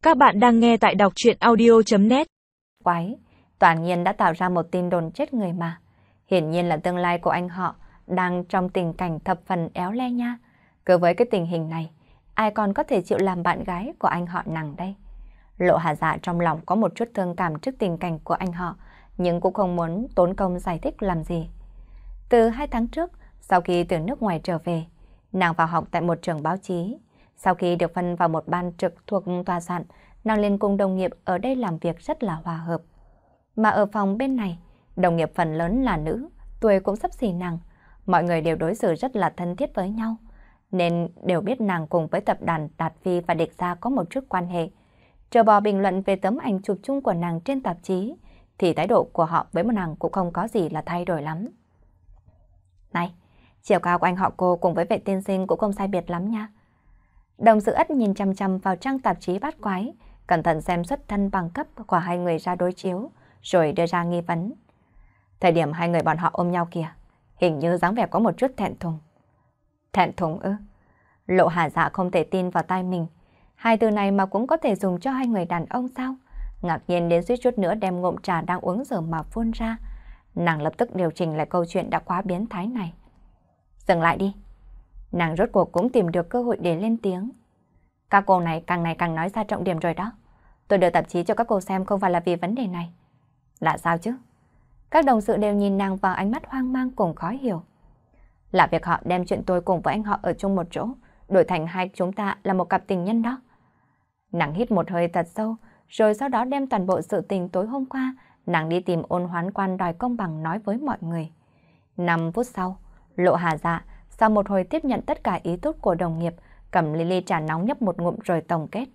Các bạn đang nghe tại đọc truyện audio.net. Quái, toàn nhiên đã tạo ra một tin đồn chết người mà. Hiển nhiên là tương lai của anh họ đang trong tình cảnh thập phần éo le nha. Cứ với cái tình hình này, ai còn có thể chịu làm bạn gái của anh họ nàng đây? Lộ Hà Dạ trong lòng có một chút thương cảm trước tình cảnh của anh họ, nhưng cũng không muốn tốn công giải thích làm gì. Từ 2 tháng trước, sau khi từ nước ngoài trở về, nàng vào học tại một trường báo chí. Sau khi được phân vào một ban trực thuộc tòa soạn, nàng lên cùng đồng nghiệp ở đây làm việc rất là hòa hợp. Mà ở phòng bên này, đồng nghiệp phần lớn là nữ, tuổi cũng xấp xỉ nàng. Mọi người đều đối xử rất là thân thiết với nhau, nên đều biết nàng cùng với tập đoàn Đạt Phi và Địch Gia có một chút quan hệ. Trừ bỏ bình luận về tấm ảnh chụp chung của nàng trên tạp chí, thì thái độ của họ với nàng cũng không có gì là thay đổi lắm. Này, chiều cao của anh họ cô cùng với vệ tiên sinh cũng không sai biệt lắm nha. Đồng Sự Ất nhìn chăm chăm vào trang tạp chí bát quái, cẩn thận xem xuất thân bằng cấp của hai người ra đối chiếu, rồi đưa ra nghi vấn. Thời điểm hai người bọn họ ôm nhau kìa, hình như dáng vẻ có một chút thẹn thùng. Thẹn thùng ư? Lộ Hà Dạ không thể tin vào tai mình. Hai từ này mà cũng có thể dùng cho hai người đàn ông sao? Ngạc nhiên đến suýt chút nữa đem ngụm trà đang uống giờ mà phun ra. Nàng lập tức điều chỉnh lại câu chuyện đã quá biến thái này. Dừng lại đi. Nàng rốt cuộc cũng tìm được cơ hội để lên tiếng. Các cô này càng nói ra trọng điểm rồi đó. Tôi đưa tạp chí cho các cô xem không phải là vì vấn đề này. Là sao chứ? Các đồng sự đều nhìn nàng vào ánh mắt hoang mang cùng khó hiểu. Là việc họ đem chuyện tôi cùng với anh họ ở chung một chỗ, đổi thành hai chúng ta là một cặp tình nhân đó. Nàng hít một hơi thật sâu, rồi sau đó đem toàn bộ sự tình tối hôm qua, nàng đi tìm Ôn Hoán Quan đòi công bằng nói với mọi người. 5 phút sau, Lộ Hà Dạ sau một hồi tiếp nhận tất cả ý tốt của đồng nghiệp, cầm ly trà nóng nhấp một ngụm rồi tổng kết.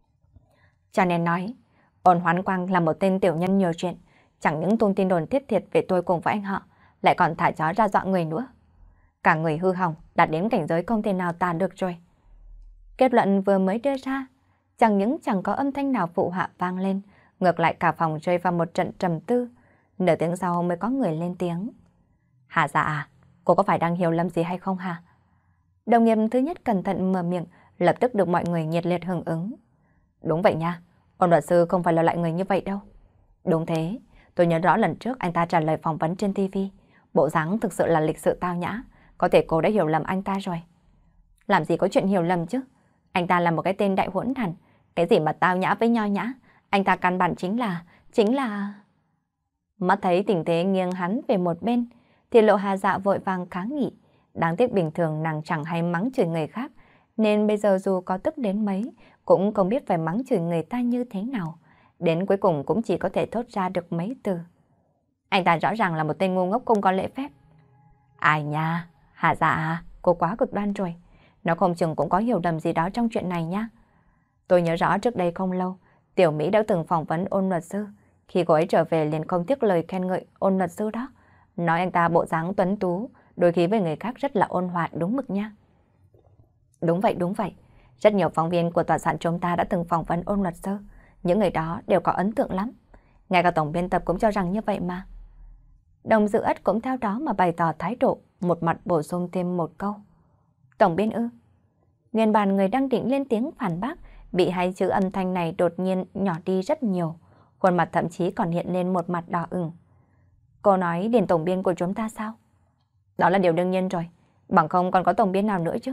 Cho nên nói, Ôn Hoán Quang là một tên tiểu nhân nhiều chuyện, chẳng những tung tin đồn thiết thiệt về tôi cùng với anh họ, lại còn thả chó ra dọa người nữa. Cả người hư hỏng, đạt đến cảnh giới không thể nào tả được rồi. Kết luận vừa mới đưa ra, chẳng những chẳng có âm thanh nào phụ họa vang lên, ngược lại cả phòng rơi vào một trận trầm tư. Nửa tiếng sau mới có người lên tiếng. Hà Dạ à, cô có phải đang hiểu lầm gì hay không hả? Đồng nghiệp thứ nhất cẩn thận mở miệng, lập tức được mọi người nhiệt liệt hưởng ứng. Đúng vậy nha, Ôn luật sư không phải là loại người như vậy đâu. Đúng thế, tôi nhớ rõ lần trước anh ta trả lời phỏng vấn trên TV, bộ dáng thực sự là lịch sự tao nhã, có thể cô đã hiểu lầm anh ta rồi. Làm gì có chuyện hiểu lầm chứ? Anh ta là một cái tên đại hỗn đản, cái gì mà tao nhã với nho nhã, anh ta căn bản chính là... Mắt thấy tình thế nghiêng hắn về một bên, thì Lộ Hà Dạ vội vàng kháng nghị. Đáng tiếc bình thường nàng chẳng hay mắng chửi người khác, nên bây giờ dù có tức đến mấy, cũng không biết phải mắng chửi người ta như thế nào. Đến cuối cùng cũng chỉ có thể thốt ra được mấy từ. Anh ta rõ ràng là một tên ngu ngốc không có lễ phép. Ai nha, Hà Dạ à, cô quá cực đoan rồi. Nó không chừng cũng có hiểu lầm gì đó trong chuyện này nhá. Tôi nhớ rõ trước đây không lâu, Tiểu Mỹ đã từng phỏng vấn Ôn luật sư. Khi cô ấy trở về liền không tiếc lời khen ngợi Ôn luật sư đó. Nói anh ta bộ dáng tuấn tú, đôi khi với người khác rất là ôn hòa đúng mực nha. Đúng vậy. Rất nhiều phóng viên của tòa soạn chúng ta đã từng phỏng vấn Ôn luật sư. Những người đó đều có ấn tượng lắm. Ngay cả tổng biên tập cũng cho rằng như vậy mà. Đồng Dự Ất cũng theo đó mà bày tỏ thái độ, một mặt bổ sung thêm một câu. Tổng biên ư? Nguyên bản người đang định lên tiếng phản bác, bị hai chữ âm thanh này đột nhiên nhỏ đi rất nhiều. Khuôn mặt thậm chí còn hiện lên một mặt đỏ ửng. Cô nói điền tổng biên của chúng ta sao? Đó là điều đương nhiên rồi, bằng không còn có tổng biên nào nữa chứ.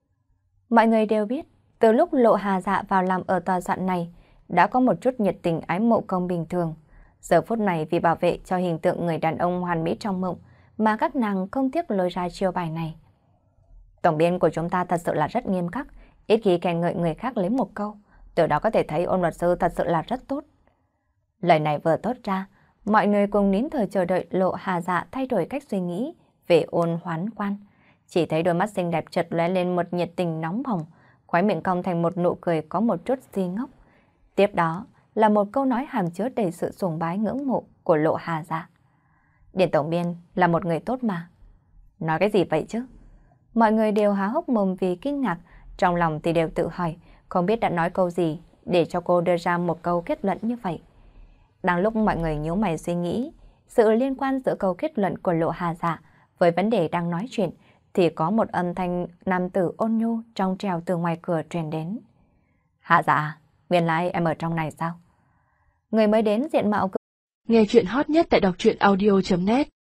Mọi người đều biết, từ lúc Lộ Hà Dạ vào làm ở tòa soạn này, đã có một chút nhiệt tình ái mộ công bình thường. Giờ phút này vì bảo vệ cho hình tượng người đàn ông hoàn mỹ trong mộng, mà các nàng không tiếc lôi ra chiêu bài này. Tổng biên của chúng ta thật sự là rất nghiêm khắc, ít khi khen ngợi người khác lấy một câu, từ đó có thể thấy Ôn luật sư thật sự là rất tốt. Lời này vừa thốt ra, mọi người cùng nín thở chờ đợi Lộ Hà Dạ thay đổi cách suy nghĩ về Ôn Hoán Quan. Chỉ thấy đôi mắt xinh đẹp chợt lóe lên một nhiệt tình nóng bỏng, khóe miệng cong thành một nụ cười có một chút si ngốc. Tiếp đó là một câu nói hàm chứa đầy sự sùng bái ngưỡng mộ của Lộ Hà Dạ. Điền tổng biên là một người tốt mà. Nói cái gì vậy chứ? Mọi người đều há hốc mồm vì kinh ngạc, trong lòng thì đều tự hỏi, không biết đã nói câu gì để cho cô đưa ra một câu kết luận như vậy. Đang lúc mọi người nhíu mày suy nghĩ sự liên quan giữa câu kết luận của Lộ Hà Dạ với vấn đề đang nói chuyện, thì có một âm thanh nam tử ôn nhu trong trèo từ ngoài cửa truyền đến. Hà Dạ, Nguyên lai em ở trong này sao? Người mới đến diện mạo Nghe chuyện hot nhất tại đọc truyện audio.net